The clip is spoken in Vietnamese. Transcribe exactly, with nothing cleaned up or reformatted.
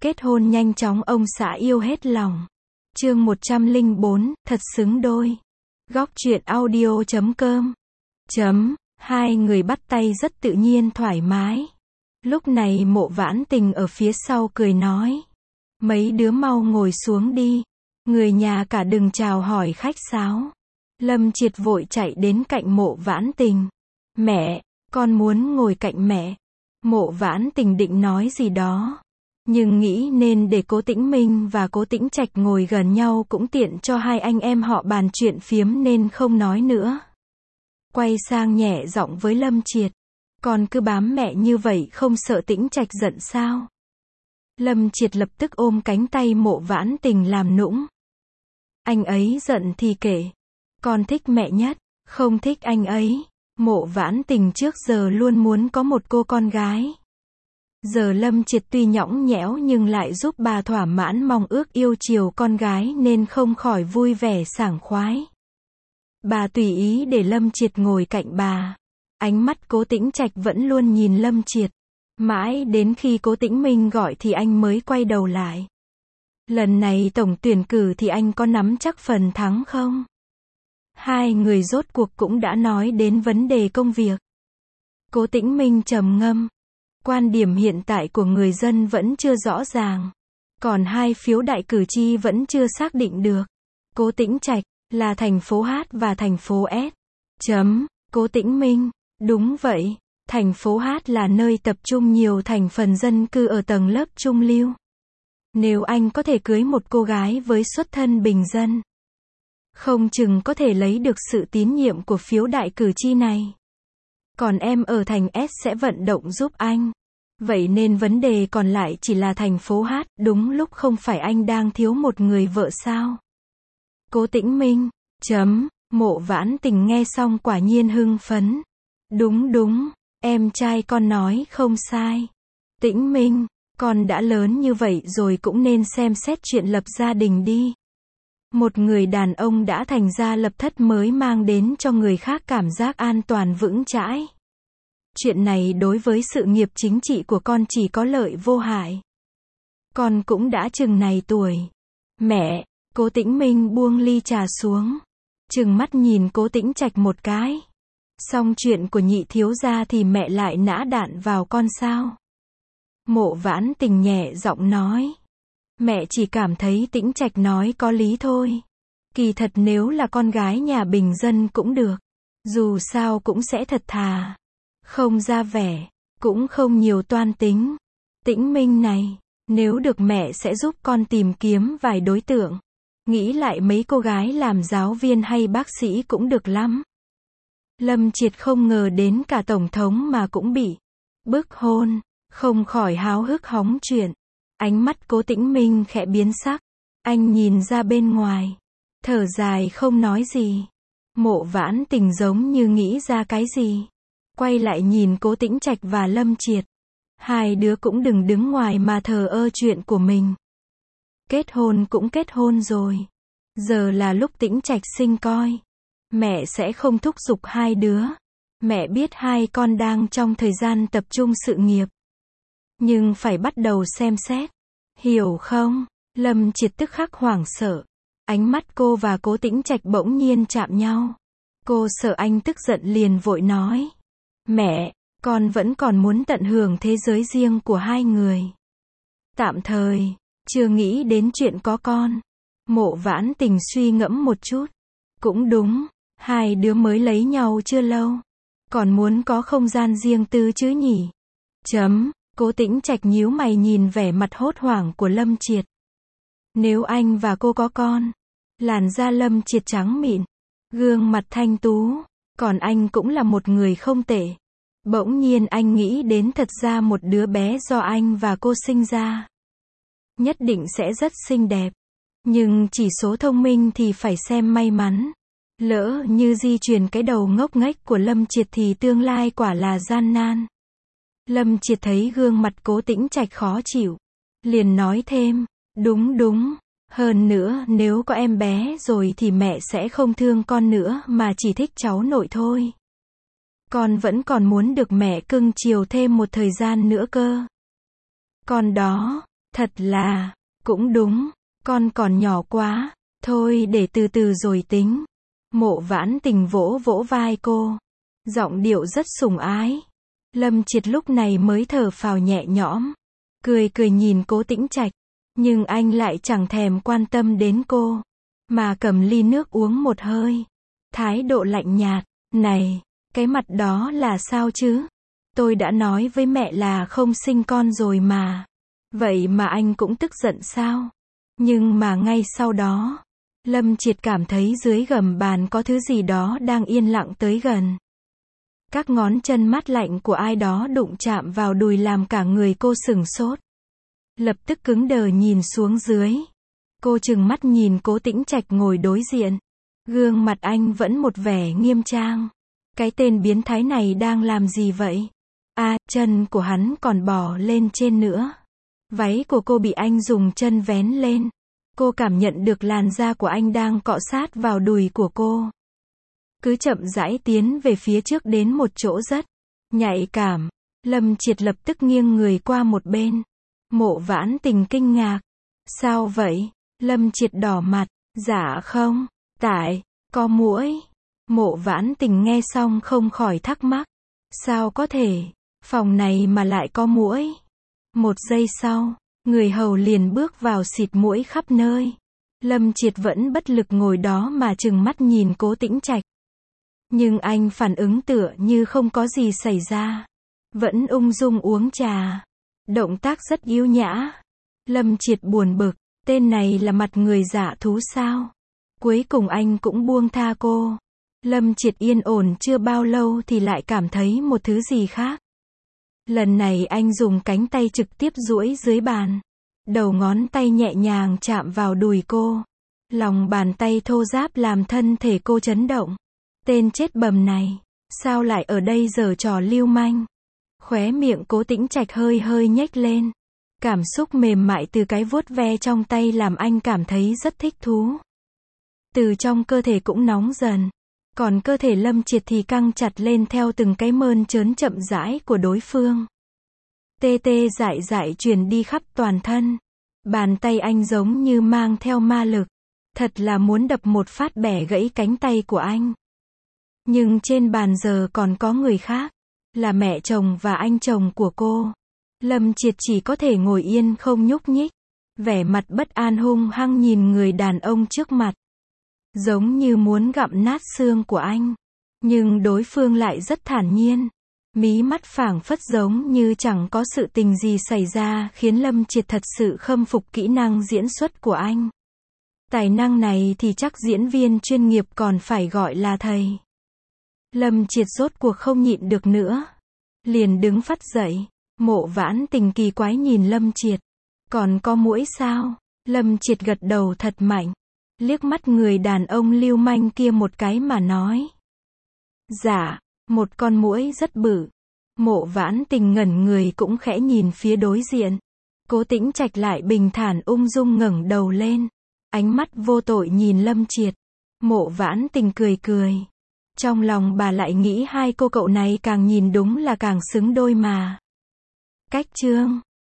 Kết hôn nhanh chóng ông xã yêu hết lòng. Chương một trăm lẻ bốn, thật xứng đôi. Góc truyện audio chấm com. Chấm, hai người bắt tay rất tự nhiên thoải mái. Lúc này Mộ Vãn Tình ở phía sau cười nói. Mấy đứa mau ngồi xuống đi. Người nhà cả đừng chào hỏi khách sáo. Lâm Triệt vội chạy đến cạnh Mộ Vãn Tình. Mẹ, con muốn ngồi cạnh mẹ. Mộ Vãn Tình định nói gì đó. Nhưng nghĩ nên để Cố Tĩnh Minh và Cố Tĩnh Trạch ngồi gần nhau cũng tiện cho hai anh em họ bàn chuyện phiếm nên không nói nữa. Quay sang nhẹ giọng với Lâm Triệt. Con cứ bám mẹ như vậy không sợ Tĩnh Trạch giận sao? Lâm Triệt lập tức ôm cánh tay Mộ Vãn Tình làm nũng. Anh ấy giận thì kệ. Con thích mẹ nhất, không thích anh ấy. Mộ Vãn Tình trước giờ luôn muốn có một cô con gái. Giờ Lâm Triệt tuy nhõng nhẽo nhưng lại giúp bà thỏa mãn mong ước yêu chiều con gái nên không khỏi vui vẻ sảng khoái. Bà tùy ý để Lâm Triệt ngồi cạnh bà. Ánh mắt Cố Tĩnh Trạch vẫn luôn nhìn Lâm Triệt. Mãi đến khi Cố Tĩnh Minh gọi thì anh mới quay đầu lại. Lần này tổng tuyển cử thì anh có nắm chắc phần thắng không? Hai người rốt cuộc cũng đã nói đến vấn đề công việc. Cố Tĩnh Minh trầm ngâm. Quan điểm hiện tại của người dân vẫn chưa rõ ràng. Còn hai phiếu đại cử tri vẫn chưa xác định được. Cố Tĩnh Trạch, là thành phố H và thành phố S. Chấm, Cố Tĩnh Minh, đúng vậy. Thành phố H là nơi tập trung nhiều thành phần dân cư ở tầng lớp trung lưu. Nếu anh có thể cưới một cô gái với xuất thân bình dân, không chừng có thể lấy được sự tín nhiệm của phiếu đại cử tri này. Còn em ở thành S sẽ vận động giúp anh. Vậy nên vấn đề còn lại chỉ là thành phố H, đúng lúc không phải anh đang thiếu một người vợ sao? Cố Tĩnh Minh, chấm, Mộ Vãn Tình nghe xong quả nhiên hưng phấn. Đúng đúng, em trai con nói không sai. Tĩnh Minh, con đã lớn như vậy rồi cũng nên xem xét chuyện lập gia đình đi. Một người đàn ông đã thành gia lập thất mới mang đến cho người khác cảm giác an toàn vững chãi. Chuyện này đối với sự nghiệp chính trị của con chỉ có lợi vô hại. Con cũng đã chừng này tuổi. Mẹ, Cố Tĩnh Minh buông ly trà xuống. Trừng mắt nhìn Cố Tĩnh Trạch một cái. Xong chuyện của nhị thiếu gia thì mẹ lại nã đạn vào con sao? Mộ Vãn Tình nhẹ giọng nói. Mẹ chỉ cảm thấy Tĩnh Trạch nói có lý thôi. Kỳ thật nếu là con gái nhà bình dân cũng được. Dù sao cũng sẽ thật thà. Không ra vẻ. Cũng không nhiều toan tính. Tĩnh Minh này, nếu được mẹ sẽ giúp con tìm kiếm vài đối tượng. Nghĩ lại mấy cô gái làm giáo viên hay bác sĩ cũng được lắm. Lâm Triệt không ngờ đến cả tổng thống mà cũng bị bức hôn. Không khỏi háo hức hóng chuyện. Ánh mắt Cố Tĩnh Minh khẽ biến sắc. Anh nhìn ra bên ngoài. Thở dài không nói gì. Mộ Vãn Tình giống như nghĩ ra cái gì. Quay lại nhìn Cố Tĩnh Trạch và Lâm Triệt. Hai đứa cũng đừng đứng ngoài mà thờ ơ chuyện của mình. Kết hôn cũng kết hôn rồi. Giờ là lúc Tĩnh Trạch sinh coi. Mẹ sẽ không thúc giục hai đứa. Mẹ biết hai con đang trong thời gian tập trung sự nghiệp. Nhưng phải bắt đầu xem xét. Hiểu không? Lâm Triệt tức khắc hoảng sợ. Ánh mắt cô và Cố Tĩnh Trạch bỗng nhiên chạm nhau. Cô sợ anh tức giận liền vội nói. Mẹ, con vẫn còn muốn tận hưởng thế giới riêng của hai người. Tạm thời, chưa nghĩ đến chuyện có con. Mộ Vãn Tình suy ngẫm một chút. Cũng đúng, hai đứa mới lấy nhau chưa lâu. Còn muốn có không gian riêng tư chứ nhỉ? Chấm, Cố Tĩnh Trạch nhíu mày nhìn vẻ mặt hốt hoảng của Lâm Triệt. Nếu anh và cô có con, làn da Lâm Triệt trắng mịn, gương mặt thanh tú, còn anh cũng là một người không tệ. Bỗng nhiên anh nghĩ đến thật ra một đứa bé do anh và cô sinh ra. Nhất định sẽ rất xinh đẹp. Nhưng chỉ số thông minh thì phải xem may mắn. Lỡ như di truyền cái đầu ngốc nghếch của Lâm Triệt thì tương lai quả là gian nan. Lâm Triệt thấy gương mặt Cố Tĩnh Trạch khó chịu. Liền nói thêm, đúng đúng. Hơn nữa nếu có em bé rồi thì mẹ sẽ không thương con nữa mà chỉ thích cháu nội thôi. Con vẫn còn muốn được mẹ cưng chiều thêm một thời gian nữa cơ. Con đó, Thật là, cũng đúng, con còn nhỏ quá, thôi để từ từ rồi tính. Mộ Vãn Tình vỗ vỗ vai cô, giọng điệu rất sủng ái. Lâm Triệt lúc này mới thở phào nhẹ nhõm, cười cười nhìn Cố Tĩnh Trạch, nhưng anh lại chẳng thèm quan tâm đến cô, mà cầm ly nước uống một hơi, thái độ lạnh nhạt. Này, cái mặt đó là sao chứ? Tôi đã nói với mẹ là không sinh con rồi mà. Vậy mà anh cũng tức giận sao? Nhưng mà ngay sau đó, Lâm Triệt cảm thấy dưới gầm bàn có thứ gì đó đang yên lặng tới gần. Các ngón chân mát lạnh của ai đó đụng chạm vào đùi làm cả người cô sửng sốt. Lập tức cứng đờ nhìn xuống dưới. Cô trừng mắt nhìn Cố Tĩnh Trạch ngồi đối diện. Gương mặt anh vẫn một vẻ nghiêm trang. Cái tên biến thái này đang làm gì vậy? À, chân của hắn còn bò lên trên nữa. Váy của cô bị anh dùng chân vén lên. Cô cảm nhận được làn da của anh đang cọ sát vào đùi của cô. Cứ chậm rãi tiến về phía trước đến một chỗ rất nhạy cảm. Lâm Triệt lập tức nghiêng người qua một bên. Mộ Vãn Tình kinh ngạc. Sao vậy? Lâm Triệt đỏ mặt. Dạ không, tại, có muỗi. Mộ Vãn Tình nghe xong không khỏi thắc mắc. Sao có thể, phòng này mà lại có muỗi? Một giây sau, người hầu liền bước vào xịt muỗi khắp nơi. Lâm Triệt vẫn bất lực ngồi đó mà trừng mắt nhìn Cố Tĩnh Trạch. Nhưng anh phản ứng tựa như không có gì xảy ra. Vẫn ung dung uống trà. Động tác rất yếu nhã. Lâm Triệt buồn bực, tên này là mặt người dạ thú sao? Cuối cùng anh cũng buông tha cô. Lâm Triệt yên ổn chưa bao lâu thì lại cảm thấy một thứ gì khác. Lần này anh dùng cánh tay trực tiếp duỗi dưới bàn. Đầu ngón tay nhẹ nhàng chạm vào đùi cô. Lòng bàn tay thô ráp làm thân thể cô chấn động. Tên chết bầm này, sao lại ở đây giở trò lưu manh? Khóe miệng Cố Tĩnh Trạch hơi hơi nhếch lên. Cảm xúc mềm mại từ cái vuốt ve trong tay làm anh cảm thấy rất thích thú. Từ trong cơ thể cũng nóng dần. Còn cơ thể Lâm Triệt thì căng chặt lên theo từng cái mơn trớn chậm rãi của đối phương. Tê tê dại dại truyền đi khắp toàn thân. Bàn tay anh giống như mang theo ma lực. Thật là muốn đập một phát bẻ gãy cánh tay của anh. Nhưng trên bàn giờ còn có người khác. Là mẹ chồng và anh chồng của cô. Lâm Triệt chỉ có thể ngồi yên không nhúc nhích. Vẻ mặt bất an hung hăng nhìn người đàn ông trước mặt. Giống như muốn gặm nát xương của anh. Nhưng đối phương lại rất thản nhiên. Mí mắt phảng phất giống như chẳng có sự tình gì xảy ra khiến Lâm Triệt thật sự khâm phục kỹ năng diễn xuất của anh. Tài năng này thì chắc diễn viên chuyên nghiệp còn phải gọi là thầy. Lâm Triệt rốt cuộc không nhịn được nữa. Liền đứng phắt dậy. Mộ Vãn Tình kỳ quái nhìn Lâm Triệt. Còn có muỗi sao? Lâm Triệt gật đầu thật mạnh. Liếc mắt người đàn ông lưu manh kia một cái mà nói. Dạ, một con muỗi rất bự. Mộ Vãn Tình ngẩn người cũng khẽ nhìn phía đối diện. Cố Tĩnh Trạch lại bình thản ung dung ngẩng đầu lên. Ánh mắt vô tội nhìn Lâm Triệt. Mộ Vãn Tình cười cười. Trong lòng bà lại nghĩ hai cô cậu này càng nhìn đúng là càng xứng đôi mà. Cách chương